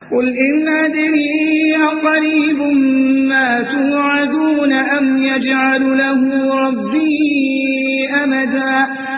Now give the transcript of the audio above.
قل إن أدري أقريب ما توعدون أم يجعل له ربي أمدا